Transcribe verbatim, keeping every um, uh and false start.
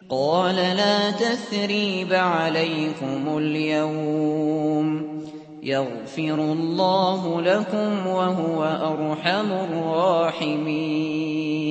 قال لا تثريب عليكم اليوم يغفر الله لكم وهو أرحم الراحمين.